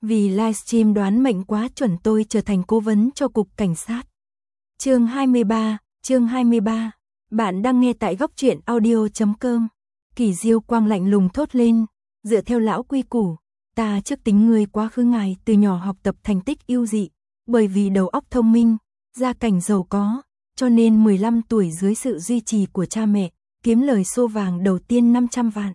Vì livestream đoán mệnh quá chuẩn tôi trở thành cố vấn cho cục cảnh sát. Chương 23. Bạn đang nghe tại góc truyện audio.com. Kỳ Diêu Quang lạnh lùng thốt lên, dựa theo lão quy củ, ta trước tính người quá khứ ngài từ nhỏ học tập thành tích ưu dị, bởi vì đầu óc thông minh, gia cảnh giàu có, cho nên 15 tuổi dưới sự duy trì của cha mẹ, kiếm lời xô vàng đầu tiên 500 vạn.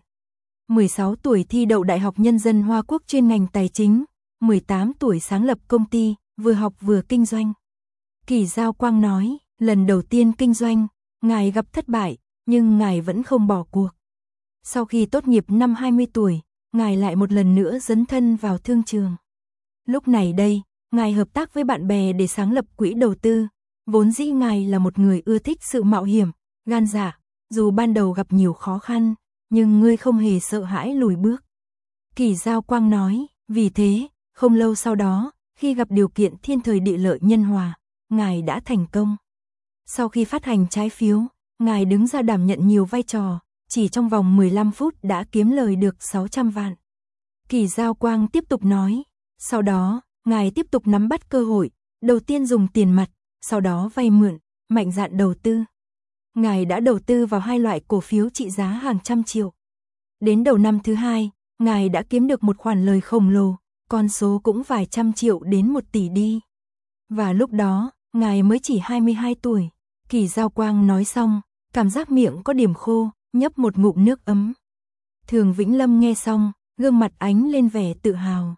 16 tuổi thi đậu Đại học Nhân dân Hoa Quốc chuyên ngành tài chính, 18 tuổi sáng lập công ty, vừa học vừa kinh doanh. Kỳ Giao Quang nói, lần đầu tiên kinh doanh, ngài gặp thất bại, nhưng ngài vẫn không bỏ cuộc. Sau khi tốt nghiệp năm 20 tuổi, ngài lại một lần nữa dấn thân vào thương trường. Lúc này đây, ngài hợp tác với bạn bè để sáng lập quỹ đầu tư, vốn dĩ ngài là một người ưa thích sự mạo hiểm, gan dạ, dù ban đầu gặp nhiều khó khăn, nhưng ngươi không hề sợ hãi lùi bước. Kỳ Giao Quang nói, vì thế, không lâu sau đó, khi gặp điều kiện thiên thời địa lợi nhân hòa, ngài đã thành công. Sau khi phát hành trái phiếu, ngài đứng ra đảm nhận nhiều vai trò, chỉ trong vòng 15 phút đã kiếm lời được 600 vạn. Kỳ Giao Quang tiếp tục nói, sau đó, ngài tiếp tục nắm bắt cơ hội, đầu tiên dùng tiền mặt, sau đó vay mượn, mạnh dạn đầu tư. Ngài đã đầu tư vào 2 loại cổ phiếu trị giá hàng trăm triệu. Đến đầu năm thứ 2, ngài đã kiếm được một khoản lời khổng lồ, con số cũng vài trăm triệu đến 1 tỷ đi. Và lúc đó, ngài mới chỉ 22 tuổi. Kỳ Giao Quang nói xong, cảm giác miệng có điểm khô, nhấp một ngụm nước ấm. Thường Vĩnh Lâm nghe xong, gương mặt ánh lên vẻ tự hào.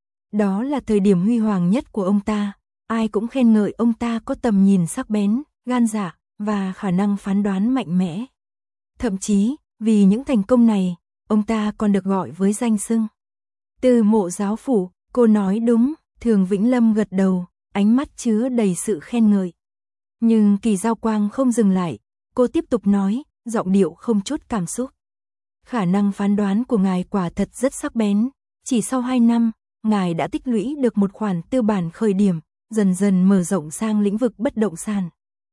Đó là thời điểm huy hoàng nhất của ông ta, ai cũng khen ngợi ông ta có tầm nhìn sắc bén, gan dạ và khả năng phán đoán mạnh mẽ. Thậm chí, vì những thành công này, ông ta còn được gọi với danh xưng Từ Mộ giáo phủ. Cô nói đúng, Thường Vĩnh Lâm gật đầu, ánh mắt chứa đầy sự khen ngợi. Nhưng Kỳ Giao Quang không dừng lại, cô tiếp tục nói, giọng điệu không chút cảm xúc. Khả năng phán đoán của ngài quả thật rất sắc bén, chỉ sau 2 năm, ngài đã tích lũy được một khoản tư bản khởi điểm, dần dần mở rộng sang lĩnh vực bất động sản.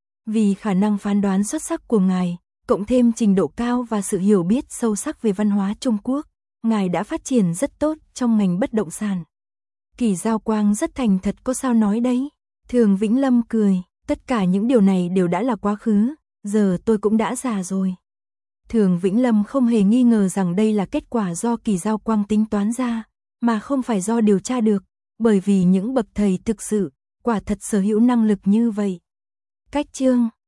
Vì khả năng phán đoán xuất sắc của ngài, cộng thêm trình độ cao và sự hiểu biết sâu sắc về văn hóa Trung Quốc, ngài đã phát triển rất tốt trong ngành bất động sản. Kỳ Giao Quang rất thành thật, có sao nói đấy. Thường Vĩnh Lâm cười, tất cả những điều này đều đã là quá khứ, giờ tôi cũng đã già rồi. Thường Vĩnh Lâm không hề nghi ngờ rằng đây là kết quả do Kỳ Giao Quang tính toán ra, mà không phải do điều tra được, bởi vì những bậc thầy thực sự, quả thật sở hữu năng lực như vậy. Cách chương